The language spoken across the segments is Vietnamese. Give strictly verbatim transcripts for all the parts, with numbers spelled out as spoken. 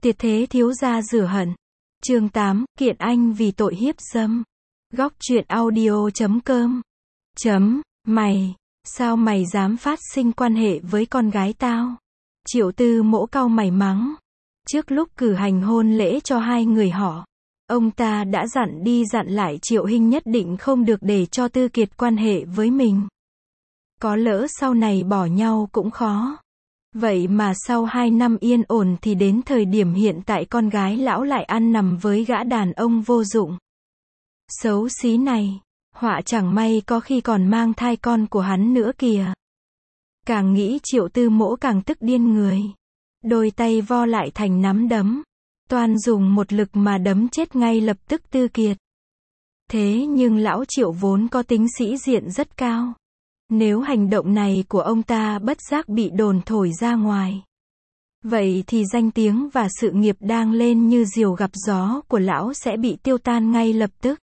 Tuyệt thế thiếu gia rửa hận. Chương tám, kiện anh vì tội hiếp dâm. Góc truyện audio chấm com. Chấm, mày, sao mày dám phát sinh quan hệ với con gái tao? Triệu Tư Mỗ cau mày mắng. Trước lúc cử hành hôn lễ cho hai người họ, ông ta đã dặn đi dặn lại Triệu Hinh nhất định không được để cho Tư Kiệt quan hệ với mình. Có lỡ sau này bỏ nhau cũng khó. Vậy mà sau hai năm yên ổn thì đến thời điểm hiện tại con gái lão lại ăn nằm với gã đàn ông vô dụng. Xấu xí này, họa chẳng may có khi còn mang thai con của hắn nữa kìa. Càng nghĩ Triệu Tư Mỗ càng tức điên người. Đôi tay vo lại thành nắm đấm. Toan dùng một lực mà đấm chết ngay lập tức Tư Kiệt. Thế nhưng lão Triệu vốn có tính sĩ diện rất cao. Nếu hành động này của ông ta bất giác bị đồn thổi ra ngoài, vậy thì danh tiếng và sự nghiệp đang lên như diều gặp gió của lão sẽ bị tiêu tan ngay lập tức.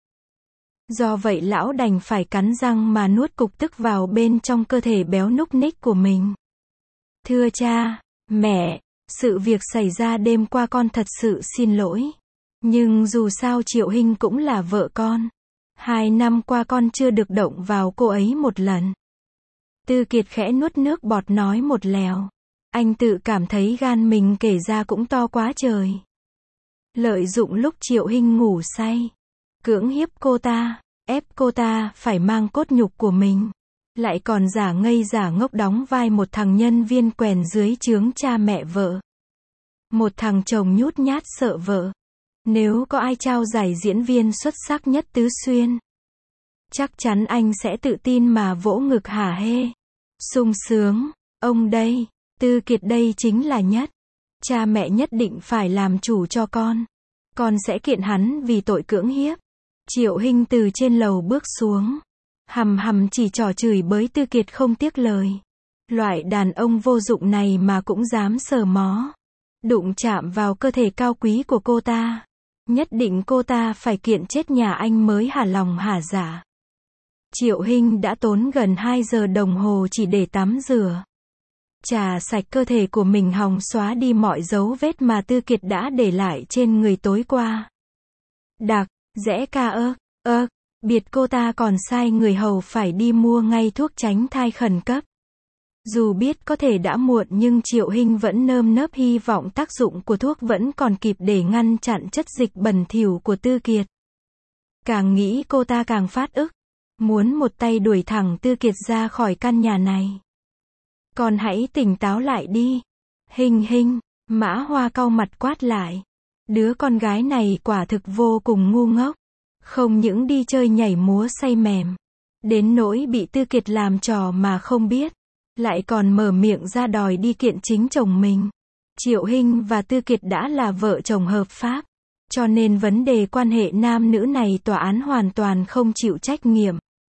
Do vậy lão đành phải cắn răng mà nuốt cục tức vào bên trong cơ thể béo núc ních của mình. Thưa cha, mẹ, sự việc xảy ra đêm qua con thật sự xin lỗi. Nhưng dù sao Triệu Hinh cũng là vợ con. Hai năm qua con chưa được động vào cô ấy một lần. Tư Kiệt khẽ nuốt nước bọt nói một lèo. Anh tự cảm thấy gan mình kể ra cũng to quá trời. Lợi dụng lúc Triệu Hinh ngủ say, cưỡng hiếp cô ta, ép cô ta phải mang cốt nhục của mình. Lại còn giả ngây giả ngốc đóng vai một thằng nhân viên quèn dưới trướng cha mẹ vợ. Một thằng chồng nhút nhát sợ vợ. Nếu có ai trao giải diễn viên xuất sắc nhất Tứ Xuyên, chắc chắn anh sẽ tự tin mà vỗ ngực hả hê. Sung sướng, ông đây, Tư Kiệt đây chính là nhất. Cha mẹ nhất định phải làm chủ cho con. Con sẽ kiện hắn vì tội cưỡng hiếp. Triệu Hinh từ trên lầu bước xuống. Hầm hầm chỉ trỏ chửi bới Tư Kiệt không tiếc lời. Loại đàn ông vô dụng này mà cũng dám sờ mó. Đụng chạm vào cơ thể cao quý của cô ta. Nhất định cô ta phải kiện chết nhà anh mới hả lòng hả dạ. Triệu Hinh đã tốn gần hai giờ đồng hồ chỉ để tắm rửa. Chà sạch cơ thể của mình hòng xóa đi mọi dấu vết mà Tư Kiệt đã để lại trên người tối qua. Đặc, rẽ ca ơ, ơ, biệt cô ta còn sai người hầu phải đi mua ngay thuốc tránh thai khẩn cấp. Dù biết có thể đã muộn nhưng Triệu Hinh vẫn nơm nớp hy vọng tác dụng của thuốc vẫn còn kịp để ngăn chặn chất dịch bẩn thỉu của Tư Kiệt. Càng nghĩ cô ta càng phát ức. Muốn một tay đuổi thẳng Tư Kiệt ra khỏi căn nhà này. Con hãy tỉnh táo lại đi. Hinh Hinh, Mã Hoa cau mặt quát lại. Đứa con gái này quả thực vô cùng ngu ngốc. Không những đi chơi nhảy múa say mềm, đến nỗi bị Tư Kiệt làm trò mà không biết. Lại còn mở miệng ra đòi đi kiện chính chồng mình. Triệu Hinh và Tư Kiệt đã là vợ chồng hợp pháp. Cho nên vấn đề quan hệ nam nữ này tòa án hoàn toàn không chịu trách nhiệm.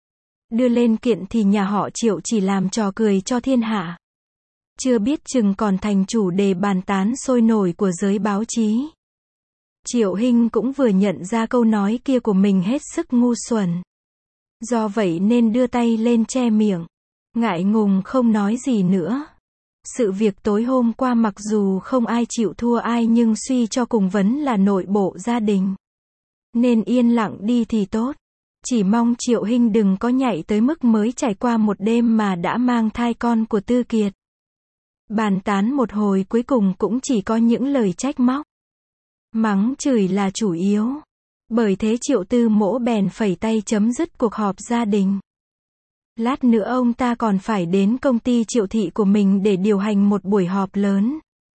Đưa lên kiện thì nhà họ Triệu chỉ làm trò cười cho thiên hạ. Chưa biết chừng còn thành chủ đề bàn tán sôi nổi của giới báo chí. Triệu Hinh cũng vừa nhận ra câu nói kia của mình hết sức ngu xuẩn. Do vậy nên đưa tay lên che miệng. Ngại ngùng không nói gì nữa. Sự việc tối hôm qua mặc dù không ai chịu thua ai nhưng suy cho cùng vẫn là nội bộ gia đình. Nên yên lặng đi thì tốt. Chỉ mong Triệu Hinh đừng có nhạy tới mức mới trải qua một đêm mà đã mang thai con của Tư Kiệt. Bàn tán một hồi cuối cùng cũng chỉ có những lời trách móc. Mắng chửi là chủ yếu. Bởi thế Triệu Tư Mỗ bèn phẩy tay chấm dứt cuộc họp gia đình. Lát nữa ông ta còn phải đến công ty Triệu Thị của mình để điều hành một buổi họp lớn.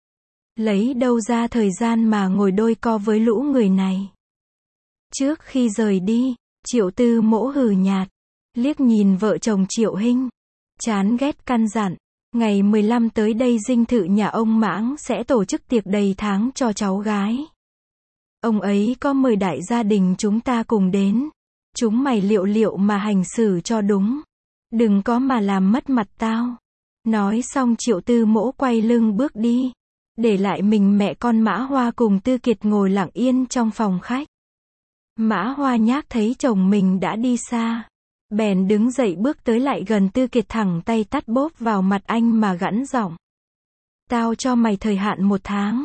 Lấy đâu ra thời gian mà ngồi đôi co với lũ người này. Trước khi rời đi, Triệu Tư Mỗ hừ nhạt, liếc nhìn vợ chồng Triệu Hinh. Chán ghét căn dặn, ngày mười lăm tới đây dinh thự nhà ông Mãng sẽ tổ chức tiệc đầy tháng cho cháu gái. Ông ấy có mời đại gia đình chúng ta cùng đến. Chúng mày liệu liệu mà hành xử cho đúng. Đừng có mà làm mất mặt tao. Nói xong Triệu Tư Mỗ quay lưng bước đi. Để lại mình mẹ con Mã Hoa cùng Tư Kiệt ngồi lặng yên trong phòng khách. Mã Hoa nhác thấy chồng mình đã đi xa. Bèn đứng dậy bước tới lại gần Tư Kiệt thẳng tay tát bốp vào mặt anh mà gẵn giọng. Tao cho mày thời hạn một tháng.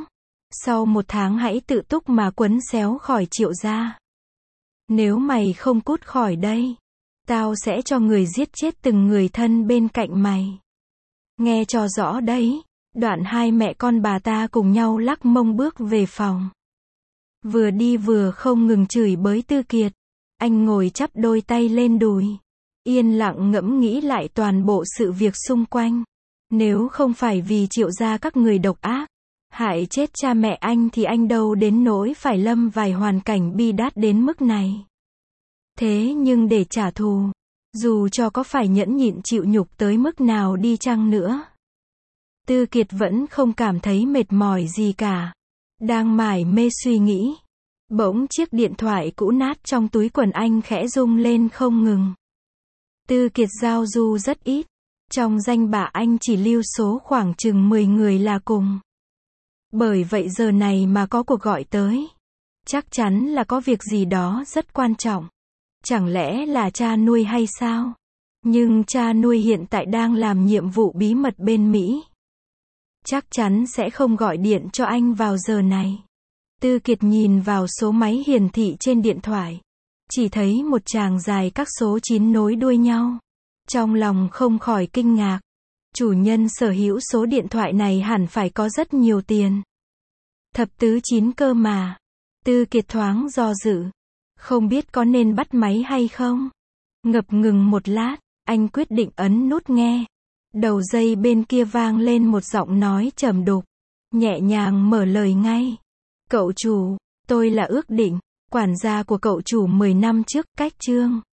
Sau một tháng hãy tự túc mà quấn xéo khỏi Triệu gia. Nếu mày không cút khỏi đây, tao sẽ cho người giết chết từng người thân bên cạnh mày. Nghe cho rõ đấy. Đoạn hai mẹ con bà ta cùng nhau lắc mông bước về phòng. Vừa đi vừa không ngừng chửi bới Tư Kiệt. Anh ngồi chắp đôi tay lên đùi, yên lặng ngẫm nghĩ lại toàn bộ sự việc xung quanh. Nếu không phải vì Triệu gia các người độc ác, hại chết cha mẹ anh thì anh đâu đến nỗi phải lâm vài hoàn cảnh bi đát đến mức này. Thế nhưng để trả thù, dù cho có phải nhẫn nhịn chịu nhục tới mức nào đi chăng nữa, Tư Kiệt vẫn không cảm thấy mệt mỏi gì cả. Đang mải mê suy nghĩ, bỗng chiếc điện thoại cũ nát trong túi quần anh khẽ rung lên không ngừng. Tư Kiệt giao du rất ít, trong danh bạ anh chỉ lưu số khoảng chừng mười người là cùng. Bởi vậy giờ này mà có cuộc gọi tới, chắc chắn là có việc gì đó rất quan trọng. Chẳng lẽ là cha nuôi hay sao? Nhưng cha nuôi hiện tại đang làm nhiệm vụ bí mật bên Mỹ. Chắc chắn sẽ không gọi điện cho anh vào giờ này. Tư Kiệt nhìn vào số máy hiển thị trên điện thoại, chỉ thấy một chàng dài các số chín nối đuôi nhau. Trong lòng không khỏi kinh ngạc. Chủ nhân sở hữu số điện thoại này hẳn phải có rất nhiều tiền. Thập tứ chín cơ mà. Tư Kiệt thoáng do dự, không biết có nên bắt máy hay không. Ngập ngừng một lát, anh quyết định ấn nút nghe. Đầu dây bên kia vang lên một giọng nói trầm đục, nhẹ nhàng mở lời ngay. Cậu chủ, tôi là Ước Định, quản gia của cậu chủ mười năm trước, Cách Trương.